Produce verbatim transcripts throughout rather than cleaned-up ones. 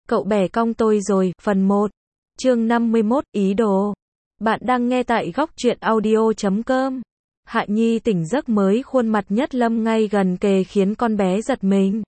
Cậu bẻ cong tôi rồi, phần một. Chương năm mươi mốt, ý đồ. Bạn đang nghe tại góc truyện audio chấm com. Hạ Nhi tỉnh giấc mới khuôn mặt Nhất Lâm ngay gần kề khiến con bé giật mình.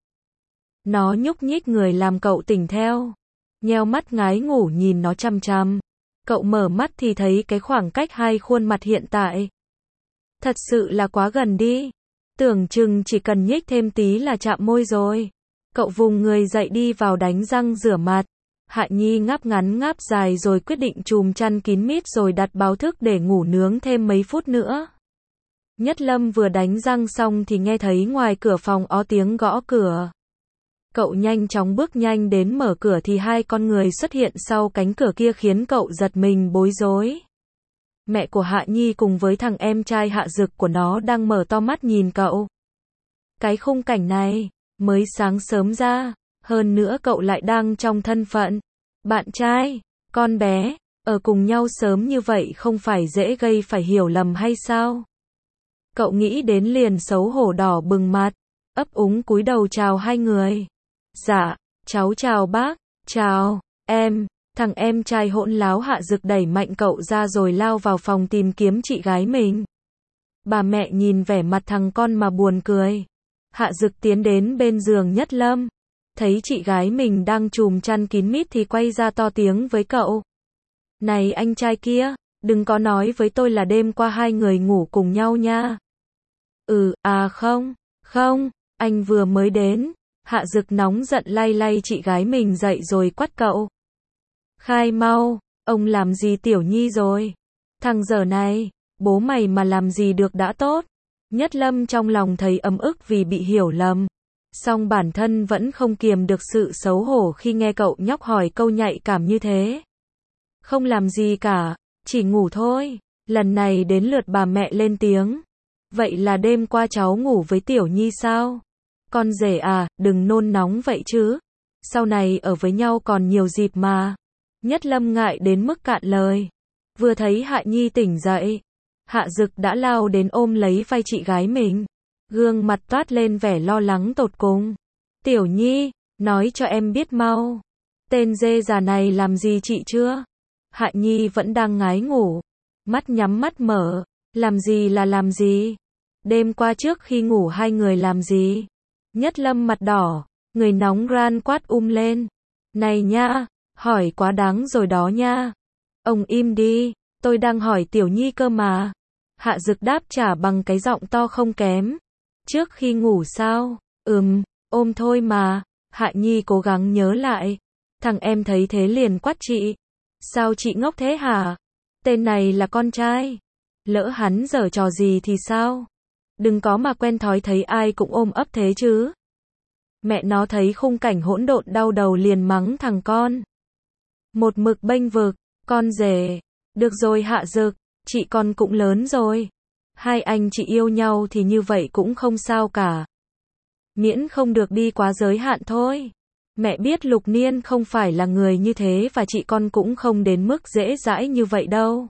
Nó nhúc nhích người làm cậu tỉnh theo. Nheo mắt ngái ngủ nhìn nó chăm chăm. Cậu mở mắt thì thấy cái khoảng cách hai khuôn mặt hiện tại. Thật sự là quá gần đi. Tưởng chừng chỉ cần nhích thêm tí là chạm môi rồi. Cậu vùng người dậy đi vào đánh răng rửa mặt. Hạ Nhi ngáp ngắn ngáp dài rồi quyết định chùm chăn kín mít rồi đặt báo thức để ngủ nướng thêm mấy phút nữa. Nhất Lâm vừa đánh răng xong thì nghe thấy ngoài cửa phòng ó tiếng gõ cửa. Cậu nhanh chóng bước nhanh đến mở cửa thì hai con người xuất hiện sau cánh cửa kia khiến cậu giật mình bối rối. Mẹ của Hạ Nhi cùng với thằng em trai Hạ Dực của nó đang mở to mắt nhìn cậu. Cái khung cảnh này, mới sáng sớm ra, hơn nữa cậu lại đang trong thân phận bạn trai, con bé, ở cùng nhau sớm như vậy không phải dễ gây phải hiểu lầm hay sao? Cậu nghĩ đến liền xấu hổ đỏ bừng mặt, ấp úng cúi đầu chào hai người. Dạ, cháu chào bác, chào, em. Thằng em trai hỗn láo Hạ Dực đẩy mạnh cậu ra rồi lao vào phòng tìm kiếm chị gái mình. Bà mẹ nhìn vẻ mặt thằng con mà buồn cười. Hạ Dực tiến đến bên giường Nhất Lâm. Thấy chị gái mình đang chùm chăn kín mít thì quay ra to tiếng với cậu. Này anh trai kia, đừng có nói với tôi là đêm qua hai người ngủ cùng nhau nha. Ừ, à không, không, anh vừa mới đến. Hạ Dực nóng giận lay lay chị gái mình dậy rồi quát cậu. Khai mau, ông làm gì Tiểu Nhi rồi? Thằng dở này, bố mày mà làm gì được đã tốt. Nhất Lâm trong lòng thấy ấm ức vì bị hiểu lầm. Song bản thân vẫn không kiềm được sự xấu hổ khi nghe cậu nhóc hỏi câu nhạy cảm như thế. Không làm gì cả, chỉ ngủ thôi. Lần này đến lượt bà mẹ lên tiếng. Vậy là đêm qua cháu ngủ với Tiểu Nhi sao? Con rể à, đừng nôn nóng vậy chứ. Sau này ở với nhau còn nhiều dịp mà. Nhất Lâm ngại đến mức cạn lời. Vừa thấy Hạ Nhi tỉnh dậy, Hạ Dực đã lao đến ôm lấy vai chị gái mình. Gương mặt toát lên vẻ lo lắng tột cùng. Tiểu Nhi, nói cho em biết mau. Tên dê già này làm gì chị chưa? Hạ Nhi vẫn đang ngái ngủ. Mắt nhắm mắt mở. Làm gì là làm gì? Đêm qua trước khi ngủ hai người làm gì? Nhất Lâm mặt đỏ, người nóng ran quát um lên. Này nha, hỏi quá đáng rồi đó nha. Ông im đi, tôi đang hỏi Tiểu Nhi cơ mà. Hạ Dực đáp trả bằng cái giọng to không kém. Trước khi ngủ sao? Ừm, ôm thôi mà. Hạ Nhi cố gắng nhớ lại. Thằng em thấy thế liền quát chị. Sao chị ngốc thế hả? Tên này là con trai. Lỡ hắn giở trò gì thì sao? Đừng có mà quen thói thấy ai cũng ôm ấp thế chứ. Mẹ nó thấy khung cảnh hỗn độn đau đầu liền mắng thằng con. Một mực bênh vực, con rể. Được rồi Hạ Dực, chị con cũng lớn rồi. Hai anh chị yêu nhau thì như vậy cũng không sao cả. Miễn không được đi quá giới hạn thôi. Mẹ biết Lục Niên không phải là người như thế và chị con cũng không đến mức dễ dãi như vậy đâu.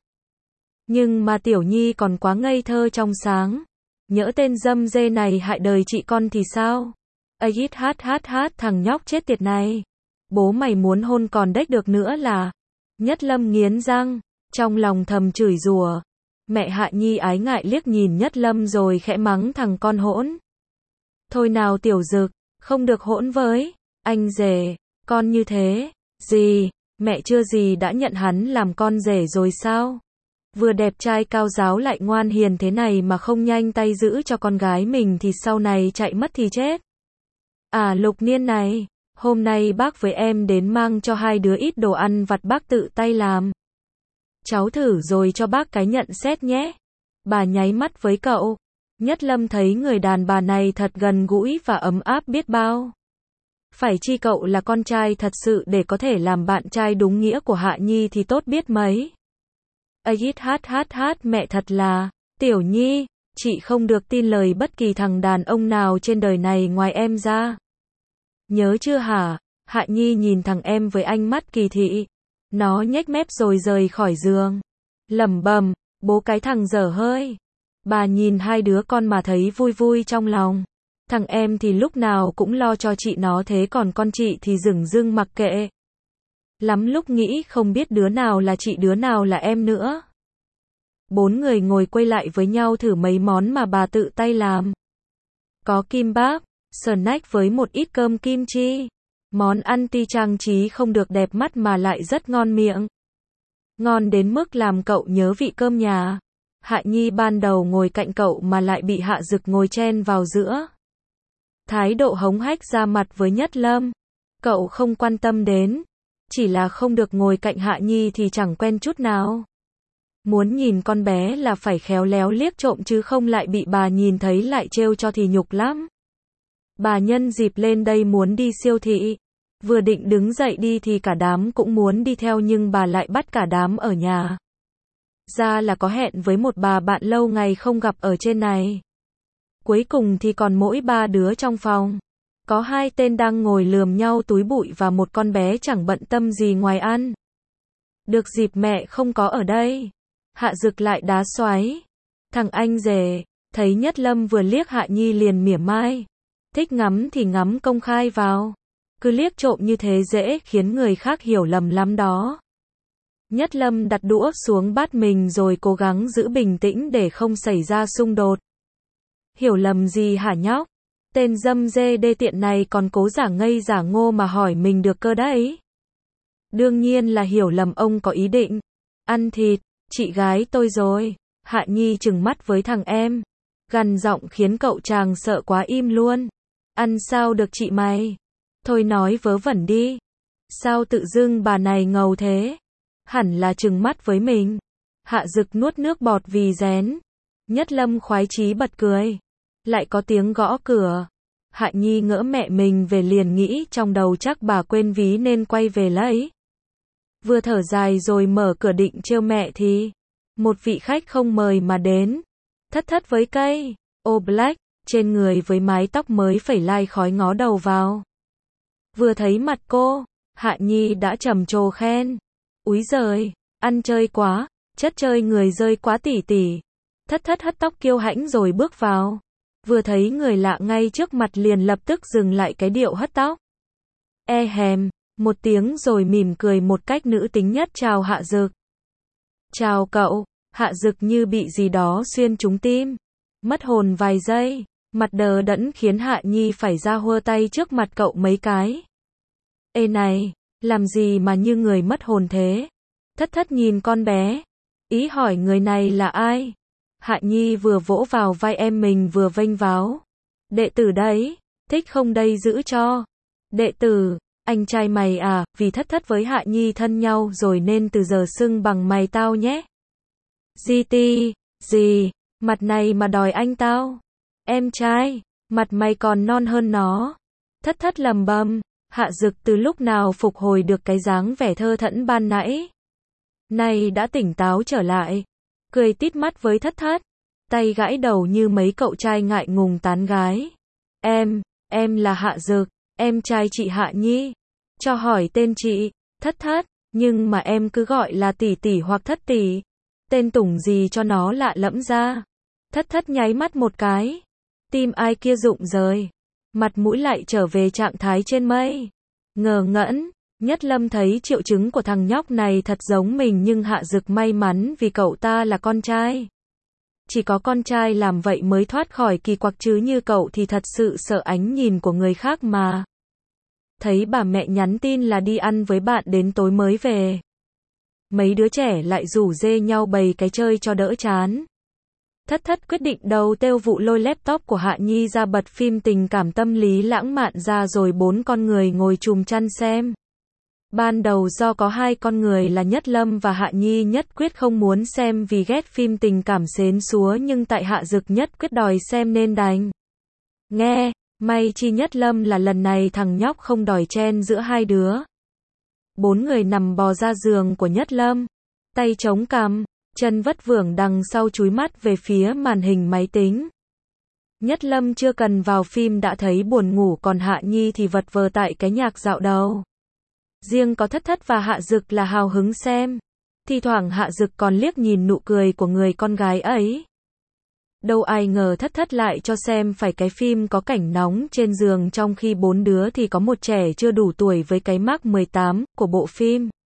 Nhưng mà Tiểu Nhi còn quá ngây thơ trong sáng. Nhỡ tên dâm dê này hại đời chị con thì sao? Ây hát hát hát thằng nhóc chết tiệt này. Bố mày muốn hôn còn đếch được nữa là. Nhất Lâm nghiến răng, trong lòng thầm chửi rủa. Mẹ Hạ Nhi ái ngại liếc nhìn Nhất Lâm rồi khẽ mắng thằng con hỗn. Thôi nào Tiểu Dực, không được hỗn với anh rể, con như thế. Gì, mẹ chưa gì đã nhận hắn làm con rể rồi sao? Vừa đẹp trai cao giáo lại ngoan hiền thế này mà không nhanh tay giữ cho con gái mình thì sau này chạy mất thì chết. À Lục Niên này, hôm nay bác với em đến mang cho hai đứa ít đồ ăn vặt bác tự tay làm. Cháu thử rồi cho bác cái nhận xét nhé. Bà nháy mắt với cậu. Nhất Lâm thấy người đàn bà này thật gần gũi và ấm áp biết bao. Phải chi cậu là con trai thật sự để có thể làm bạn trai đúng nghĩa của Hạ Nhi thì tốt biết mấy. Ây hát hát hát mẹ thật là, Tiểu Nhi, chị không được tin lời bất kỳ thằng đàn ông nào trên đời này ngoài em ra. Nhớ chưa hả? Hạ Nhi nhìn thằng em với ánh mắt kỳ thị. Nó nhếch mép rồi rời khỏi giường. Lẩm bẩm, bố cái thằng dở hơi. Bà nhìn hai đứa con mà thấy vui vui trong lòng. Thằng em thì lúc nào cũng lo cho chị nó thế còn con chị thì dửng dưng mặc kệ. Lắm lúc nghĩ không biết đứa nào là chị đứa nào là em nữa. Bốn người ngồi quay lại với nhau thử mấy món mà bà tự tay làm. Có kimbap, snack với một ít cơm kim chi. Món ăn tuy trang trí không được đẹp mắt mà lại rất ngon miệng. Ngon đến mức làm cậu nhớ vị cơm nhà. Hạ Nhi ban đầu ngồi cạnh cậu mà lại bị Hạ Dực ngồi chen vào giữa. Thái độ hống hách ra mặt với Nhất Lâm. Cậu không quan tâm đến. Chỉ là không được ngồi cạnh Hạ Nhi thì chẳng quen chút nào. Muốn nhìn con bé là phải khéo léo liếc trộm chứ không lại bị bà nhìn thấy lại trêu cho thì nhục lắm. Bà nhân dịp lên đây muốn đi siêu thị. Vừa định đứng dậy đi thì cả đám cũng muốn đi theo nhưng bà lại bắt cả đám ở nhà. Ra là có hẹn với một bà bạn lâu ngày không gặp ở trên này. Cuối cùng thì còn mỗi ba đứa trong phòng. Có hai tên đang ngồi lườm nhau túi bụi và một con bé chẳng bận tâm gì ngoài ăn. Được dịp mẹ không có ở đây. Hạ Dực lại đá xoáy. Thằng anh rể, thấy Nhất Lâm vừa liếc Hạ Nhi liền mỉa mai. Thích ngắm thì ngắm công khai vào. Cứ liếc trộm như thế dễ khiến người khác hiểu lầm lắm đó. Nhất Lâm đặt đũa xuống bát mình rồi cố gắng giữ bình tĩnh để không xảy ra xung đột. Hiểu lầm gì hả nhóc? Tên dâm dê đê tiện này còn cố giả ngây giả ngô mà hỏi mình được cơ đấy. Đương nhiên là hiểu lầm, ông có ý định ăn thịt chị gái tôi rồi. Hạ Nhi trừng mắt với thằng em, gằn giọng khiến cậu chàng sợ quá im luôn. Ăn sao được chị mày? Thôi nói vớ vẩn đi. Sao tự dưng bà này ngầu thế? Hẳn là trừng mắt với mình. Hạ Dực nuốt nước bọt vì rén. Nhất Lâm khoái chí bật cười. Lại có tiếng gõ cửa. Hạ Nhi ngỡ mẹ mình về liền nghĩ trong đầu chắc bà quên ví nên quay về lấy. Vừa thở dài rồi mở cửa định trêu mẹ thì một vị khách không mời mà đến. Thất thất với cây ô black trên người với mái tóc mới phẩy lai khói ngó đầu vào. Vừa thấy mặt cô, Hạ Nhi đã trầm trồ khen. Úi giời, ăn chơi quá, chất chơi người rơi quá tỉ tỉ. Thất thất hất tóc kiêu hãnh rồi bước vào. Vừa thấy người lạ ngay trước mặt liền lập tức dừng lại cái điệu hất tóc. E hèm, một tiếng rồi mỉm cười một cách nữ tính nhất chào Hạ Dực. Chào cậu. Hạ Dực như bị gì đó xuyên trúng tim. Mất hồn vài giây, mặt đờ đẫn khiến Hạ Nhi phải ra hua tay trước mặt cậu mấy cái. Ê này, làm gì mà như người mất hồn thế? Thất thất nhìn con bé, ý hỏi người này là ai? Hạ Nhi vừa vỗ vào vai em mình vừa vênh váo. Đệ tử đấy, thích không đây giữ cho. Đệ tử, anh trai mày à, vì thất thất với Hạ Nhi thân nhau rồi nên từ giờ xưng bằng mày tao nhé. Gì ti, gì, mặt này mà đòi anh tao. Em trai, mặt mày còn non hơn nó. Thất thất lầm bầm. Hạ Dực từ lúc nào phục hồi được cái dáng vẻ thơ thẫn ban nãy. Nay đã tỉnh táo trở lại. Cười tít mắt với thất thất. Tay gãi đầu như mấy cậu trai ngại ngùng tán gái. Em, em là Hạ Dực, em trai chị Hạ Nhi. Cho hỏi tên chị, thất thất, nhưng mà em cứ gọi là tỷ tỷ hoặc thất tỷ. Tên tủng gì cho nó lạ lẫm ra. Thất thất nháy mắt một cái. Tim ai kia rụng rời. Mặt mũi lại trở về trạng thái trên mây. Ngờ ngẫn, Nhất Lâm thấy triệu chứng của thằng nhóc này thật giống mình nhưng Hạ Dực may mắn vì cậu ta là con trai. Chỉ có con trai làm vậy mới thoát khỏi kỳ quặc chứ như cậu thì thật sự sợ ánh nhìn của người khác mà. Thấy bà mẹ nhắn tin là đi ăn với bạn đến tối mới về. Mấy đứa trẻ lại rủ rê nhau bày cái chơi cho đỡ chán. Thất thất quyết định đầu têu vụ lôi laptop của Hạ Nhi ra bật phim tình cảm tâm lý lãng mạn ra rồi bốn con người ngồi chùm chăn xem. Ban đầu do có hai con người là Nhất Lâm và Hạ Nhi nhất quyết không muốn xem vì ghét phim tình cảm xến xúa nhưng tại Hạ Dực nhất quyết đòi xem nên đành. Nghe, may chi Nhất Lâm là lần này thằng nhóc không đòi chen giữa hai đứa. Bốn người nằm bò ra giường của Nhất Lâm, tay chống cằm, chân vất vưởng đằng sau chúi mắt về phía màn hình máy tính. Nhất Lâm chưa cần vào phim đã thấy buồn ngủ còn Hạ Nhi thì vật vờ tại cái nhạc dạo đầu. Riêng có thất thất và Hạ Dực là hào hứng xem. Thi thoảng Hạ Dực còn liếc nhìn nụ cười của người con gái ấy. Đâu ai ngờ thất thất lại cho xem phải cái phim có cảnh nóng trên giường trong khi bốn đứa thì có một trẻ chưa đủ tuổi với cái mác mười tám của bộ phim.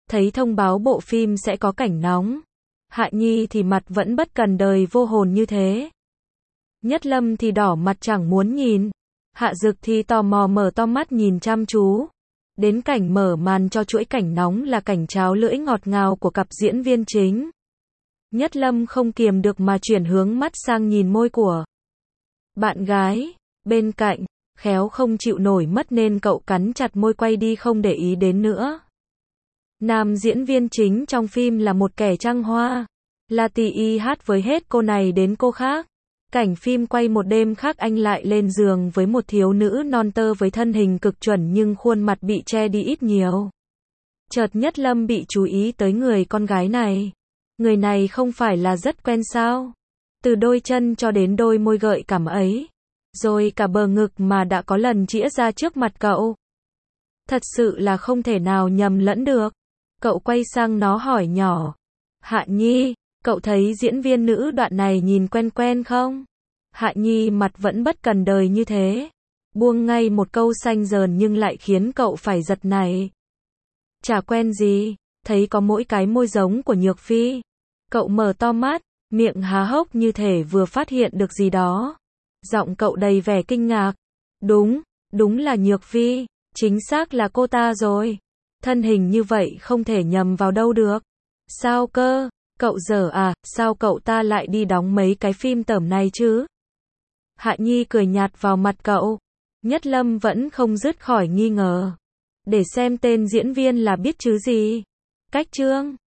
thấy thông báo bộ phim sẽ có cảnh nóng. Hạ Nhi thì mặt vẫn bất cần đời vô hồn như thế. Nhất Lâm thì đỏ mặt chẳng muốn nhìn. Hạ Dực thì tò mò mở to mắt nhìn chăm chú. Đến cảnh mở màn cho chuỗi cảnh nóng là cảnh cháo lưỡi ngọt ngào của cặp diễn viên chính. Nhất Lâm không kiềm được mà chuyển hướng mắt sang nhìn môi của bạn gái bên cạnh, khéo không chịu nổi mất nên cậu cắn chặt môi quay đi không để ý đến nữa. Nam diễn viên chính trong phim là một kẻ trăng hoa. La Tì Y hát với hết cô này đến cô khác. Cảnh phim quay một đêm khác anh lại lên giường với một thiếu nữ non tơ với thân hình cực chuẩn nhưng khuôn mặt bị che đi ít nhiều. Chợt Nhất Lâm bị chú ý tới người con gái này. Người này không phải là rất quen sao? Từ đôi chân cho đến đôi môi gợi cảm ấy. Rồi cả bờ ngực mà đã có lần chĩa ra trước mặt cậu. Thật sự là không thể nào nhầm lẫn được. Cậu quay sang nó hỏi nhỏ. Hạ Nhi, cậu thấy diễn viên nữ đoạn này nhìn quen quen không? Hạ Nhi mặt vẫn bất cần đời như thế. Buông ngay một câu xanh dờn nhưng lại khiến cậu phải giật nảy. Chả quen gì, thấy có mỗi cái môi giống của Nhược Phi. Cậu mở to mắt, miệng há hốc như thể vừa phát hiện được gì đó. Giọng cậu đầy vẻ kinh ngạc. Đúng, đúng là Nhược Phi, chính xác là cô ta rồi. Thân hình như vậy không thể nhầm vào đâu được. Sao cơ, cậu dở à, sao cậu ta lại đi đóng mấy cái phim tởm này chứ? Hạ Nhi cười nhạt vào mặt cậu. Nhất Lâm vẫn không dứt khỏi nghi ngờ. Để xem tên diễn viên là biết chứ gì. Cách chương